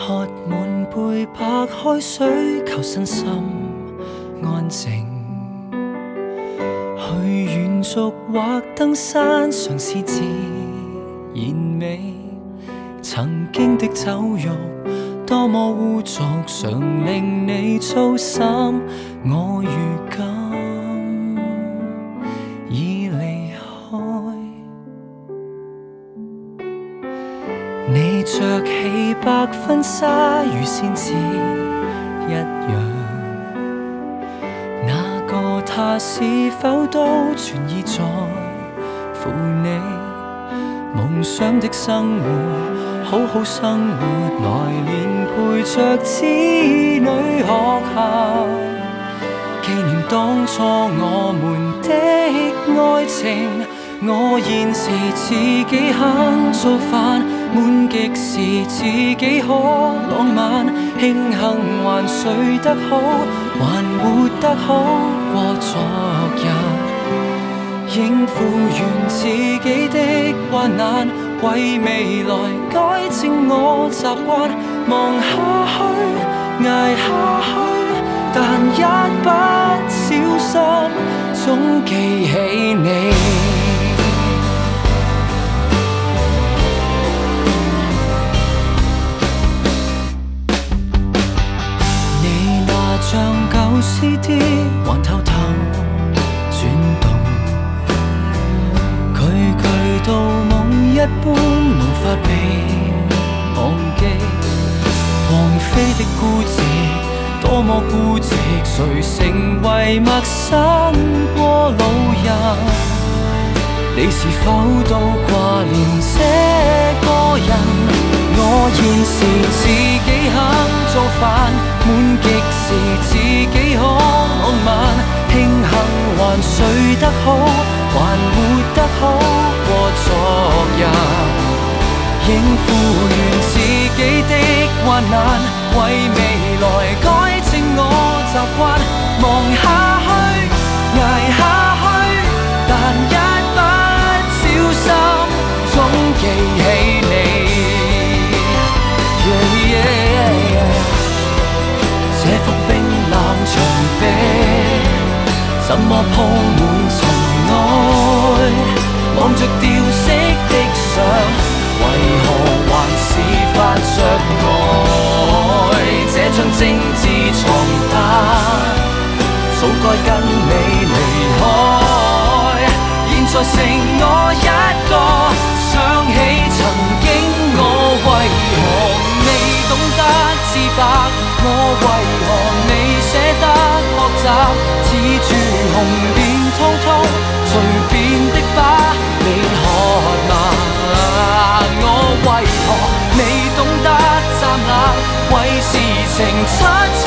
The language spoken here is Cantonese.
喝滿杯白開水，求身心安靜。去遠足或登山，嘗試自然美。曾經的酒肉多麼污濁，常令你操心。我如今已離開，你着起白婚紗，如仙子一樣。那個他是否都全意在乎你？夢想的生活，好好生活，來年陪着子女學校，紀念當初我們的愛情。我現時自己肯做飯，悶極時自己可浪漫，慶幸還睡得好，還活得好過昨日，應付完自己的患難，為未來改正我習慣，望下去，捱下去，但一不小心總記起你。你那張舊 CD 還偷偷轉動，句句都夢一般，無法被忘記。王菲的孤寂，多麼孤寂，誰成為陌生過路人？你是否都掛念這個人？我現時自己肯做飯，悶極時自己可浪漫，慶幸還睡得好，還活得好過昨日，應付完自己的患難，為未來改正我習慣，望下去，捱下去，但一不小心總記起你。這幅冰冷牆壁，怎麼鋪滿塵埃？望着掉色的相，為何還是發着呆？這張精緻床單，早該跟你離開，現在剩我一個，想起曾經我為何未懂得自白，我為何未捨得學習，似住紅遍滔滔隨便的把你喝下。我為何未懂得站立，為事情出